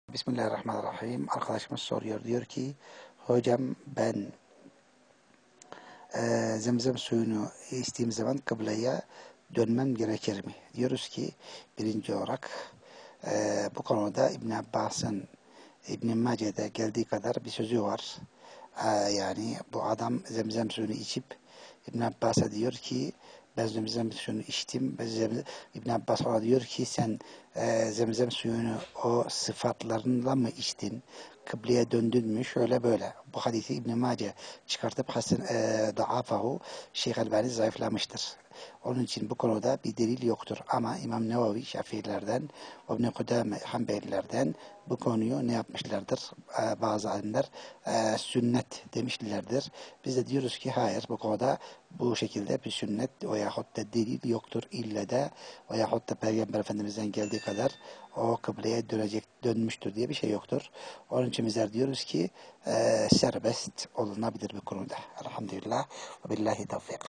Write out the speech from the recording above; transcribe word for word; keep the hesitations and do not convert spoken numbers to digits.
Bismillahirrahmanirrahim. Arkadaşımız soruyor. Diyor ki hocam ben e, zemzem suyunu içtiğim zaman kıbleye dönmem gerekir mi? Diyoruz ki birinci olarak e, bu konuda İbn Abbas'ın İbn Mace'de geldiği kadar bir sözü var. E, yani bu adam zemzem suyunu içip İbn Abbas'a diyor ki ben zemzem suyunu içtim. Ben zemzem, İbn Abbas ona diyor ki sen e, zemzem suyunu o sıfatlarınla mı içtin? Kıbleye döndün mü? Şöyle böyle. Bu hadisi İbn Mace çıkartıp Hasan e, da'afahu Şeyh Elbani zayıflamıştır. Onun için bu konuda bir delil yoktur. Ama İmam Nevevi Şafiilerden, İbn Kudame Hanbelilerden bu konuyu ne yapmışlardır? Ee, bazı alimler e, sünnet demişlerdir. Biz de diyoruz ki hayır, bu konuda bu şekilde bir sünnet veyahut da delil yoktur. İlle de veyahut da Peygamber Efendimiz'den geldiği kadar o kıbleye dönecek, dönmüştür diye bir şey yoktur. Onun için bizler diyoruz ki e, serbest olunabilir bu konuda. Elhamdülillah ve billahi tevfik.